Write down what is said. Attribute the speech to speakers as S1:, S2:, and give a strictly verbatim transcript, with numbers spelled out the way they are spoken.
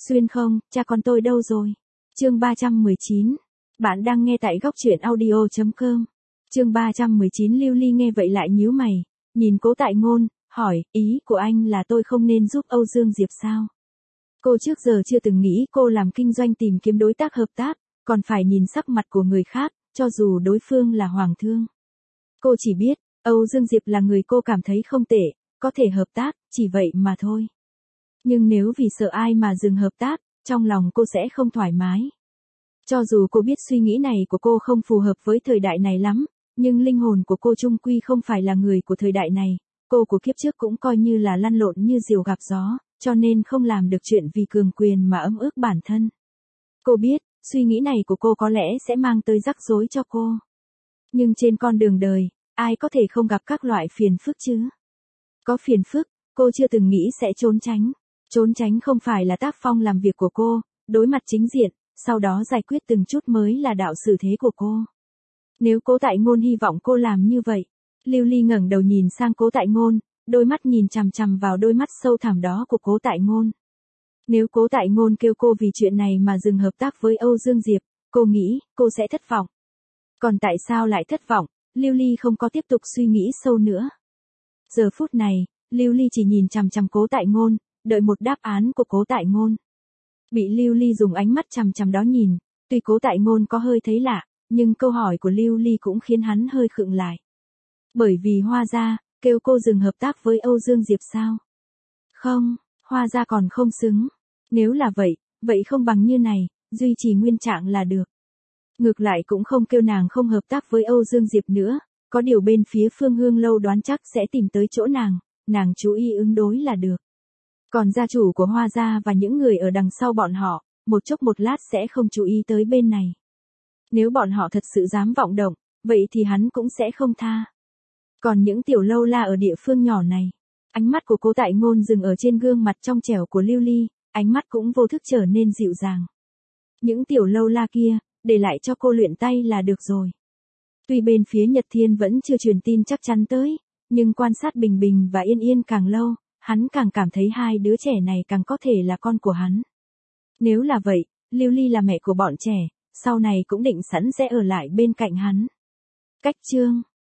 S1: Xuyên không, cha con tôi đâu rồi? Chương ba trăm mười chín. Bạn đang nghe tại góc truyện audio chấm com. Chương ba trăm mười chín. Lưu Ly nghe vậy lại nhíu mày, nhìn Cố Tại Ngôn, hỏi, ý của anh là tôi không nên giúp Âu Dương Diệp sao? Cô trước giờ chưa từng nghĩ cô làm kinh doanh tìm kiếm đối tác hợp tác, còn phải nhìn sắc mặt của người khác, cho dù đối phương là Hoàng thương. Cô chỉ biết, Âu Dương Diệp là người cô cảm thấy không tệ, có thể hợp tác, chỉ vậy mà thôi. Nhưng nếu vì sợ ai mà dừng hợp tác, trong lòng cô sẽ không thoải mái. Cho dù cô biết suy nghĩ này của cô không phù hợp với thời đại này lắm, nhưng linh hồn của cô chung quy không phải là người của thời đại này, cô của kiếp trước cũng coi như là lăn lộn như diều gặp gió, cho nên không làm được chuyện vì cường quyền mà ấm ức bản thân. Cô biết, suy nghĩ này của cô có lẽ sẽ mang tới rắc rối cho cô. Nhưng trên con đường đời, ai có thể không gặp các loại phiền phức chứ? Có phiền phức, cô chưa từng nghĩ sẽ trốn tránh. Trốn tránh không phải là tác phong làm việc của cô, đối mặt chính diện, sau đó giải quyết từng chút mới là đạo xử thế của cô. Nếu Cố Tại Ngôn hy vọng cô làm như vậy, Lưu Ly ngẩng đầu nhìn sang Cố Tại Ngôn, đôi mắt nhìn chằm chằm vào đôi mắt sâu thẳm đó của Cố Tại Ngôn. Nếu Cố Tại Ngôn kêu cô vì chuyện này mà dừng hợp tác với Âu Dương Diệp, cô nghĩ cô sẽ thất vọng. Còn tại sao lại thất vọng, Lưu Ly không có tiếp tục suy nghĩ sâu nữa. Giờ phút này, Lưu Ly chỉ nhìn chằm chằm Cố Tại Ngôn, đợi một đáp án của Cố Tại Ngôn. Bị Lưu Ly dùng ánh mắt chằm chằm đó nhìn, tuy Cố Tại Ngôn có hơi thấy lạ, nhưng câu hỏi của Lưu Ly cũng khiến hắn hơi khựng lại. Bởi vì Hoa gia kêu cô dừng hợp tác với Âu Dương Diệp sao? Không, Hoa gia còn không xứng. Nếu là vậy, vậy không bằng như này, duy trì nguyên trạng là được. Ngược lại cũng không kêu nàng không hợp tác với Âu Dương Diệp nữa, có điều bên phía Phương Hương Lâu đoán chắc sẽ tìm tới chỗ nàng, nàng chú ý ứng đối là được. Còn gia chủ của Hoa gia và những người ở đằng sau bọn họ, một chốc một lát sẽ không chú ý tới bên này. Nếu bọn họ thật sự dám vọng động, vậy thì hắn cũng sẽ không tha. Còn những tiểu lâu la ở địa phương nhỏ này, ánh mắt của Cố Tại Ngôn dừng ở trên gương mặt trong trẻo của Lưu Ly, ánh mắt cũng vô thức trở nên dịu dàng. Những tiểu lâu la kia, để lại cho cô luyện tay là được rồi. Tuy bên phía Nhật Thiên vẫn chưa truyền tin chắc chắn tới, nhưng quan sát Bình Bình và Yên Yên càng lâu, hắn càng cảm thấy hai đứa trẻ này càng có thể là con của hắn. Nếu là vậy, Lưu Ly là mẹ của bọn trẻ, sau này cũng định sẵn sẽ ở lại bên cạnh hắn. Cách chương